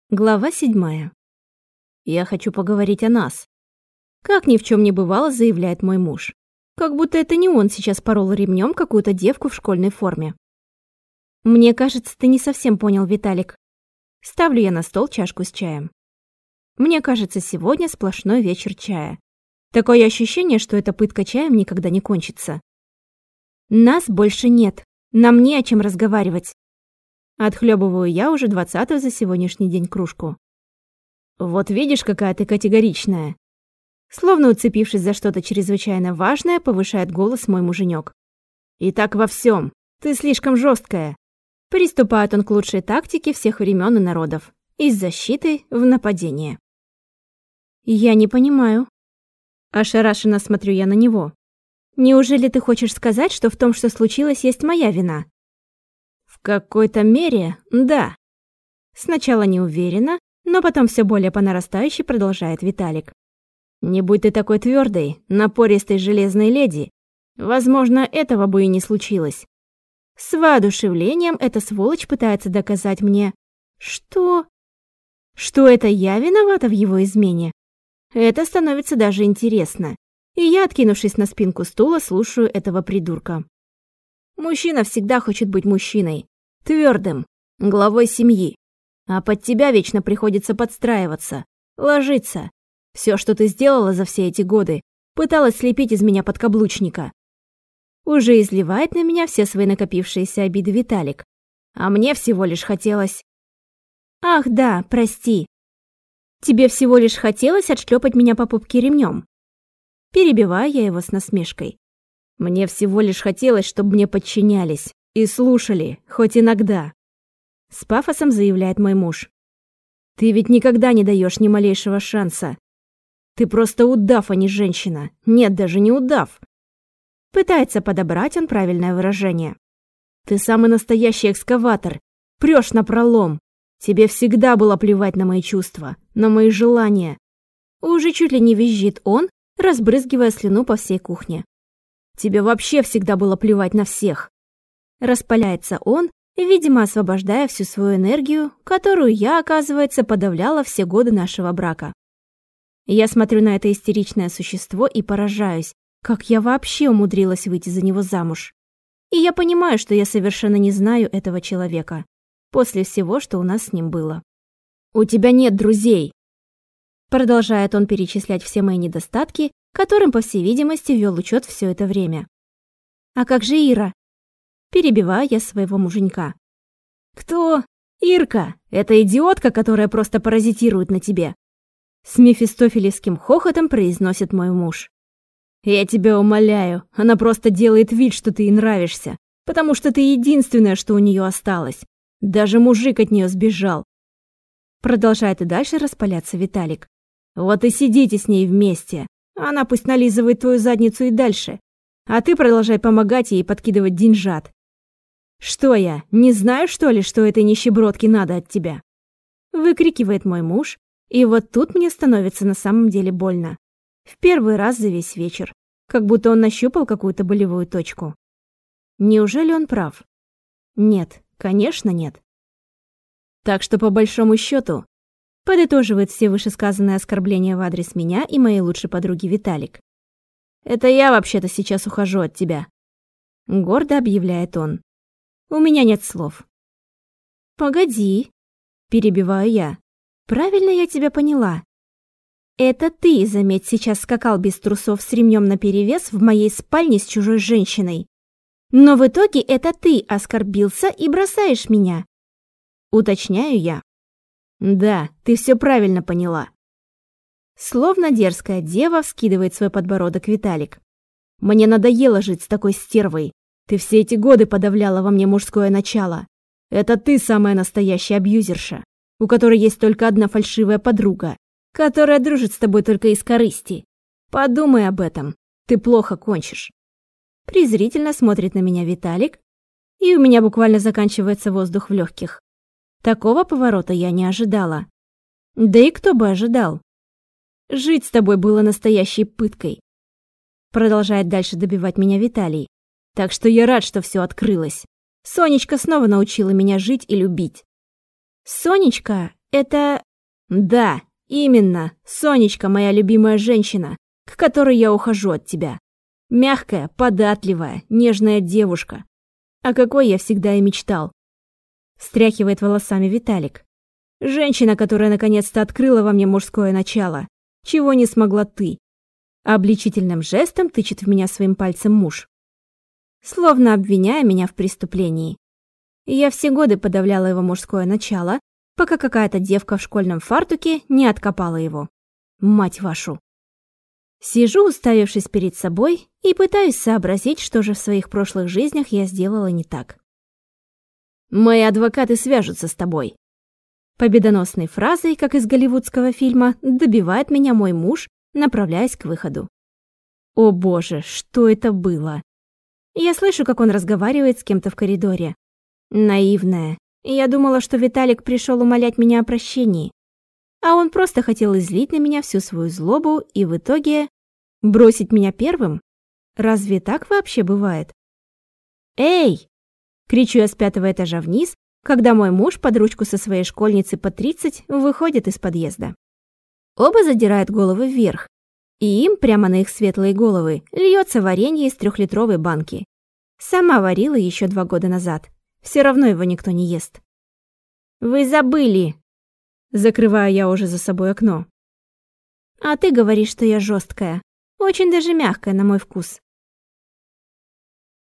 Глава 7. Я хочу поговорить о нас. Как ни в чем не бывало, заявляет мой муж. Как будто это не он сейчас порол ремнем какую-то девку в школьной форме. Мне кажется, ты не совсем понял, Виталик. Ставлю я на стол чашку с чаем. Мне кажется, сегодня сплошной вечер чая. Такое ощущение, что эта пытка чаем никогда не кончится. Нас больше нет. Нам не о чем разговаривать. Отхлебываю я уже 20-ю за сегодняшний день кружку. Вот видишь, какая ты категоричная. Словно уцепившись за что-то чрезвычайно важное, повышает голос мой муженек. И так во всем. Ты слишком жесткая. Приступает он к лучшей тактике всех времен и народов. Из защиты в нападение. Я не понимаю. Ошарашенно смотрю я на него. Неужели ты хочешь сказать, что в том, что случилось, есть моя вина? В какой-то мере, да. Сначала не уверенно, но потом все более по нарастающей продолжает Виталик. Не будь ты такой твердой, напористой железной леди, возможно, этого бы и не случилось. С воодушевлением эта сволочь пытается доказать мне, что это я виновата в его измене. Это становится даже интересно, и я, откинувшись на спинку стула, слушаю этого придурка. Мужчина всегда хочет быть мужчиной, твердым, главой семьи. А под тебя вечно приходится подстраиваться, ложиться. Все, что ты сделала за все эти годы, пыталась слепить из меня подкаблучника. Уже изливает на меня все свои накопившиеся обиды Виталик. А мне всего лишь хотелось... Ах да, прости. Тебе всего лишь хотелось отшлепать меня по пупке ремнем. Перебиваю я его с насмешкой. Мне всего лишь хотелось, чтобы мне подчинялись и слушали, хоть иногда. С пафосом заявляет мой муж. Ты ведь никогда не даешь ни малейшего шанса. Ты просто удав, а не женщина. Нет, даже не удав. Пытается подобрать он правильное выражение. Ты самый настоящий экскаватор. Прёшь напролом. Тебе всегда было плевать на мои чувства, на мои желания. Уже чуть ли не визжит он, разбрызгивая слюну по всей кухне. Тебе вообще всегда было плевать на всех. Распаляется он, видимо, освобождая всю свою энергию, которую я, оказывается, подавляла все годы нашего брака. Я смотрю на это истеричное существо и поражаюсь, как я вообще умудрилась выйти за него замуж. И я понимаю, что я совершенно не знаю этого человека, после всего, что у нас с ним было. «У тебя нет друзей!» Продолжает он перечислять все мои недостатки, которым, по всей видимости, вел учет все это время. «А как же Ира?» Перебиваю я своего муженька. «Кто? Ирка! Это идиотка, которая просто паразитирует на тебе!» С мефистофелевским хохотом произносит мой муж. «Я тебя умоляю, она просто делает вид, что ты ей нравишься, потому что ты единственное, что у нее осталось. Даже мужик от нее сбежал». Продолжает и дальше распаляться Виталик. «Вот и сидите с ней вместе. Она пусть нализывает твою задницу и дальше, а ты продолжай помогать ей подкидывать деньжат. Что я, не знаю, что ли, что этой нищебродке надо от тебя?» Выкрикивает мой муж, и вот тут мне становится на самом деле больно. В первый раз за весь вечер, как будто он нащупал какую-то болевую точку. Неужели он прав? Нет, конечно нет. Так что по большому счету, подытоживает все вышесказанные оскорбления в адрес меня и моей лучшей подруги Виталик. «Это я вообще-то сейчас ухожу от тебя», — гордо объявляет он. У меня нет слов. «Погоди», — перебиваю я. «Правильно я тебя поняла? Это ты, заметь, сейчас скакал без трусов с ремнем наперевес в моей спальне с чужой женщиной. Но в итоге это ты оскорбился и бросаешь меня». Уточняю я. «Да, ты все правильно поняла». Словно дерзкая дева вскидывает свой подбородок Виталик. «Мне надоело жить с такой стервой. Ты все эти годы подавляла во мне мужское начало. Это ты самая настоящая абьюзерша, у которой есть только одна фальшивая подруга, которая дружит с тобой только из корысти. Подумай об этом, ты плохо кончишь». Презрительно смотрит на меня Виталик, и у меня буквально заканчивается воздух в легких. Такого поворота я не ожидала. Да и кто бы ожидал? Жить с тобой было настоящей пыткой. Продолжает дальше добивать меня Виталий. Так что я рад, что все открылось. Сонечка снова научила меня жить и любить. Сонечка Это... Да, именно, Сонечка, моя любимая женщина, к которой я ухожу от тебя. Мягкая, податливая, нежная девушка. О какой я всегда и мечтал. Встряхивает волосами Виталик. Женщина, которая наконец-то открыла во мне мужское начало, чего не смогла ты. Обличительным жестом тычет в меня своим пальцем муж, словно обвиняя меня в преступлении. Я все годы подавляла его мужское начало, пока какая-то девка в школьном фартуке не откопала его. Мать вашу. Сижу, уставившись перед собой, и пытаюсь сообразить, что же в своих прошлых жизнях я сделала не так. «Мои адвокаты свяжутся с тобой». Победоносной фразой, как из голливудского фильма, добивает меня мой муж, направляясь к выходу. О боже, что это было? Я слышу, как он разговаривает с кем-то в коридоре. Наивная. Я думала, что Виталик пришел умолять меня о прощении. А он просто хотел излить на меня всю свою злобу и в итоге бросить меня первым? Разве так вообще бывает? «Эй!» — кричу я с 5-го этажа вниз, когда мой муж под ручку со своей школьницей по 30 выходит из подъезда. Оба задирают головы вверх, и им прямо на их светлые головы льется варенье из 3-литровой банки. Сама варила еще 2 года назад. Все равно его никто не ест. «Вы забыли!» Закрываю я уже за собой окно. «А ты говоришь, что я жесткая. Очень даже мягкая, на мой вкус.